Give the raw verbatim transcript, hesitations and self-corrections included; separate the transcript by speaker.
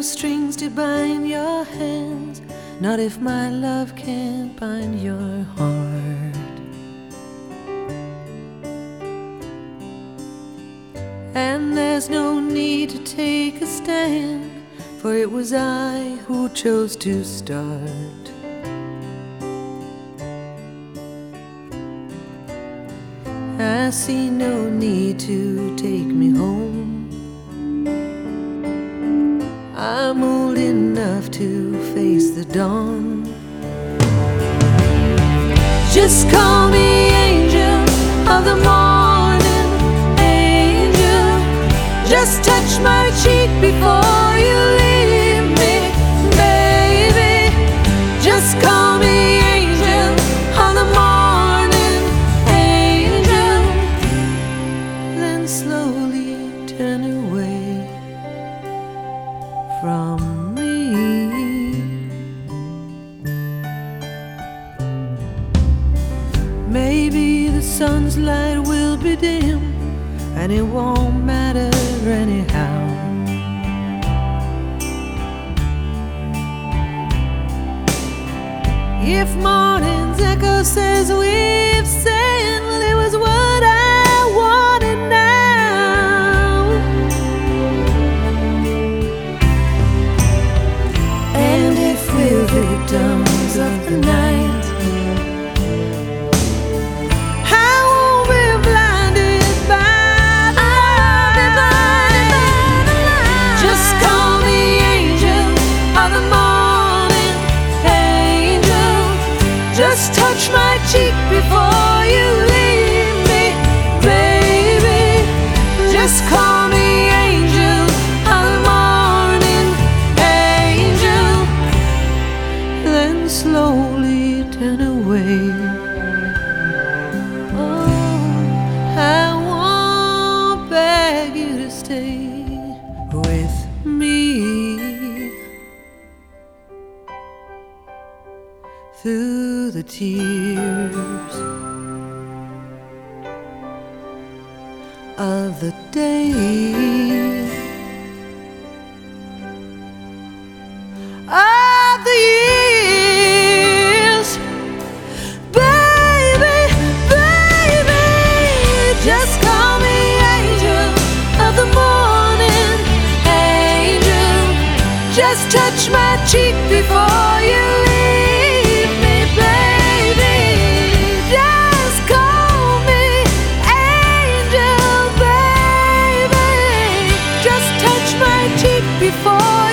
Speaker 1: strings to bind your hands, not if my love can't bind your heart. And there's no need to take a stand, for it was I who chose to start. I see no need to take me home. I'm old enough to face the dawn. Just call me angel of the morning, angel. Just touch my cheek before you leave me, baby. Just call me angel of the morning, angel. Then slowly turn away from me. Maybe the sun's light will be dim, and it won't matter anyhow. If morning's echo says we've sinned, well, it was what I wanted now. And if we're victims of the night, just touch my cheek before you leave me, baby. Just call me angel of the morning, angel. Then slowly turn away. Oh, I won't beg you to stay with me through the tears of the day, of the years, baby, baby. Just call me angel of the morning, angel. Just touch my cheek before you leave me, baby. Just call me angel, baby. Just touch my cheek before